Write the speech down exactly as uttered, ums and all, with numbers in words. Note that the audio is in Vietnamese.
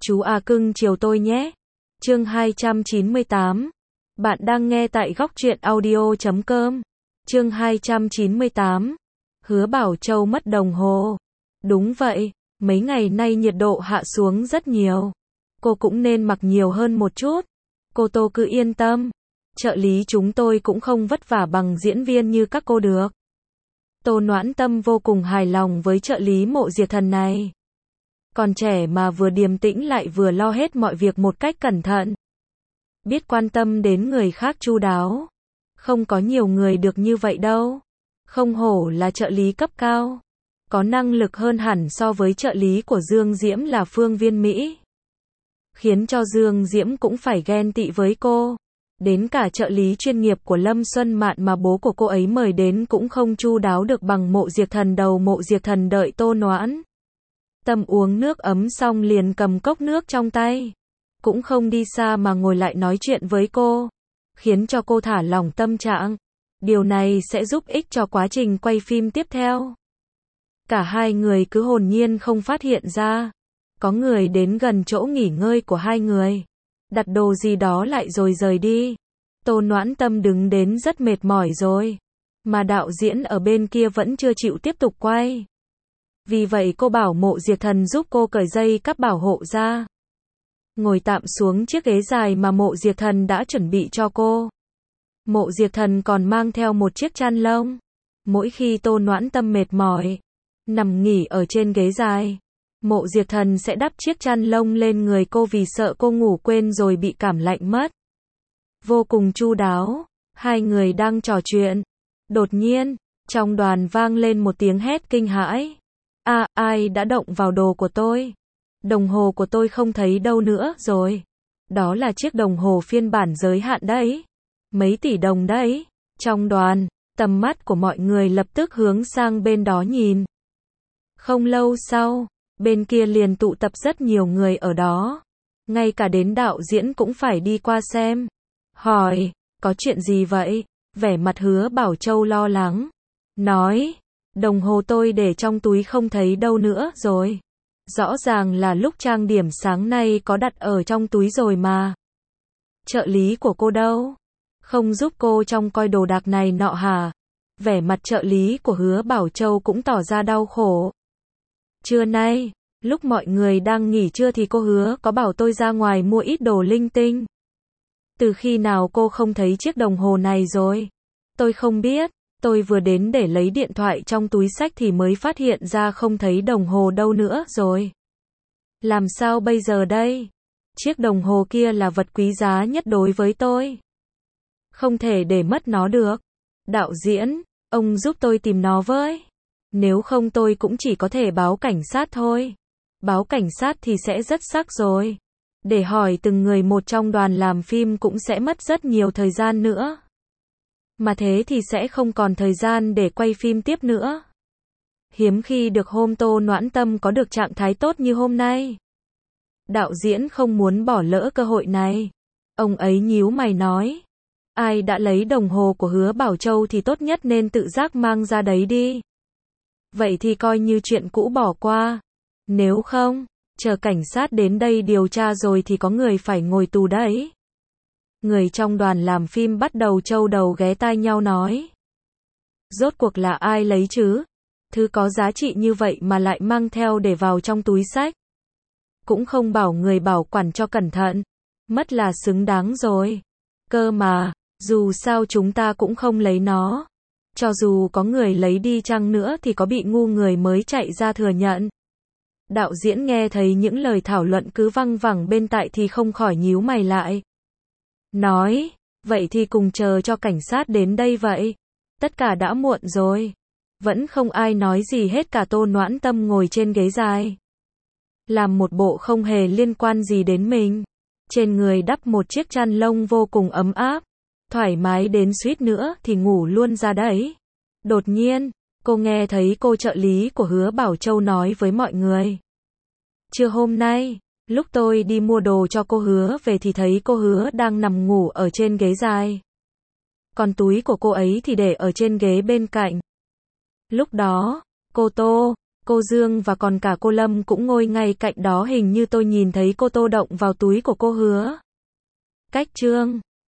Chú à cưng chiều tôi nhé. Chương hai trăm chín mươi tám. Bạn đang nghe tại góc truyện audio chấm com. Chương hai trăm chín mươi tám. Hứa Bảo Châu mất đồng hồ. Đúng vậy, mấy ngày nay nhiệt độ hạ xuống rất nhiều. Cô cũng nên mặc nhiều hơn một chút. Cô Tô cứ yên tâm. Trợ lý chúng tôi cũng không vất vả bằng diễn viên như các cô được. Tô Noãn Tâm vô cùng hài lòng với trợ lý Mộ Diệt Thần này. Còn trẻ mà vừa điềm tĩnh lại vừa lo hết mọi việc một cách cẩn thận. Biết quan tâm đến người khác chu đáo. Không có nhiều người được như vậy đâu. Không hổ là trợ lý cấp cao. Có năng lực hơn hẳn so với trợ lý của Dương Diễm là Phương Viên Mỹ. Khiến cho Dương Diễm cũng phải ghen tị với cô. Đến cả trợ lý chuyên nghiệp của Lâm Xuân Mạn mà bố của cô ấy mời đến cũng không chu đáo được bằng Mộ Diệt Thần. Đầu Mộ Diệt Thần đợi Tô Noãn Tâm uống nước ấm xong liền cầm cốc nước trong tay. Cũng không đi xa mà ngồi lại nói chuyện với cô. Khiến cho cô thả lỏng tâm trạng. Điều này sẽ giúp ích cho quá trình quay phim tiếp theo. Cả hai người cứ hồn nhiên không phát hiện ra. Có người đến gần chỗ nghỉ ngơi của hai người. Đặt đồ gì đó lại rồi rời đi. Tô Noãn Tâm đứng đến rất mệt mỏi rồi. Mà đạo diễn ở bên kia vẫn chưa chịu tiếp tục quay. Vì vậy cô bảo Mộ Diệt Thần giúp cô cởi dây cáp bảo hộ ra. Ngồi tạm xuống chiếc ghế dài mà Mộ Diệt Thần đã chuẩn bị cho cô. Mộ Diệt Thần còn mang theo một chiếc chăn lông. Mỗi khi Tô Noãn Tâm mệt mỏi, nằm nghỉ ở trên ghế dài, Mộ Diệt Thần sẽ đắp chiếc chăn lông lên người cô vì sợ cô ngủ quên rồi bị cảm lạnh mất. Vô cùng chu đáo. Hai người đang trò chuyện. Đột nhiên, trong đoàn vang lên một tiếng hét kinh hãi. À, ai đã động vào đồ của tôi? Đồng hồ của tôi không thấy đâu nữa rồi. Đó là chiếc đồng hồ phiên bản giới hạn đấy. Mấy tỷ đồng đấy. Trong đoàn, tầm mắt của mọi người lập tức hướng sang bên đó nhìn. Không lâu sau, bên kia liền tụ tập rất nhiều người ở đó. Ngay cả đến đạo diễn cũng phải đi qua xem. Hỏi, có chuyện gì vậy? Vẻ mặt Hứa Bảo Châu lo lắng. Nói, đồng hồ tôi để trong túi không thấy đâu nữa rồi. Rõ ràng là lúc trang điểm sáng nay có đặt ở trong túi rồi mà. Trợ lý của cô đâu? Không giúp cô trông coi đồ đạc này nọ hả? Vẻ mặt trợ lý của Hứa Bảo Châu cũng tỏ ra đau khổ. Trưa nay, lúc mọi người đang nghỉ trưa thì cô Hứa có bảo tôi ra ngoài mua ít đồ linh tinh. Từ khi nào cô không thấy chiếc đồng hồ này rồi? Tôi không biết. Tôi vừa đến để lấy điện thoại trong túi xách thì mới phát hiện ra không thấy đồng hồ đâu nữa rồi. Làm sao bây giờ đây? Chiếc đồng hồ kia là vật quý giá nhất đối với tôi. Không thể để mất nó được. Đạo diễn, ông giúp tôi tìm nó với. Nếu không tôi cũng chỉ có thể báo cảnh sát thôi. Báo cảnh sát thì sẽ rất sắc rồi. Để hỏi từng người một trong đoàn làm phim cũng sẽ mất rất nhiều thời gian nữa. Mà thế thì sẽ không còn thời gian để quay phim tiếp nữa. Hiếm khi được hôm Tô Noãn Tâm có được trạng thái tốt như hôm nay. Đạo diễn không muốn bỏ lỡ cơ hội này. Ông ấy nhíu mày nói. Ai đã lấy đồng hồ của Hứa Bảo Châu thì tốt nhất nên tự giác mang ra đấy đi. Vậy thì coi như chuyện cũ bỏ qua. Nếu không, chờ cảnh sát đến đây điều tra rồi thì có người phải ngồi tù đấy. Người trong đoàn làm phim bắt đầu trâu đầu ghé tai nhau nói. Rốt cuộc là ai lấy chứ? Thứ có giá trị như vậy mà lại mang theo để vào trong túi xách. Cũng không bảo người bảo quản cho cẩn thận. Mất là xứng đáng rồi. Cơ mà, dù sao chúng ta cũng không lấy nó. Cho dù có người lấy đi chăng nữa thì có bị ngu người mới chạy ra thừa nhận. Đạo diễn nghe thấy những lời thảo luận cứ văng vẳng bên tai thì không khỏi nhíu mày lại. Nói, vậy thì cùng chờ cho cảnh sát đến đây vậy. Tất cả đã muộn rồi. Vẫn không ai nói gì hết, cả Tô Noãn Tâm ngồi trên ghế dài. Làm một bộ không hề liên quan gì đến mình. Trên người đắp một chiếc chăn lông vô cùng ấm áp. Thoải mái đến suýt nữa thì ngủ luôn ra đấy. Đột nhiên, cô nghe thấy cô trợ lý của Hứa Bảo Châu nói với mọi người. Trưa hôm nay, lúc tôi đi mua đồ cho cô Hứa về thì thấy cô Hứa đang nằm ngủ ở trên ghế dài. Còn túi của cô ấy thì để ở trên ghế bên cạnh. Lúc đó, cô Tô Cô Dương và còn cả cô Lâm cũng ngồi ngay cạnh đó, hình như tôi nhìn thấy cô Tô động vào túi của cô Hứa. Cách chương